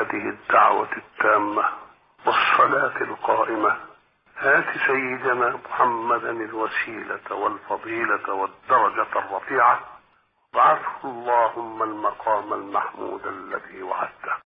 هذه الدعوة التامة والصلاة القائمة آت سيدنا محمدا الوسيلة والفضيلة والدرجة الرفيعة وابعثه اللهم المقام المحمود الذي وعدته.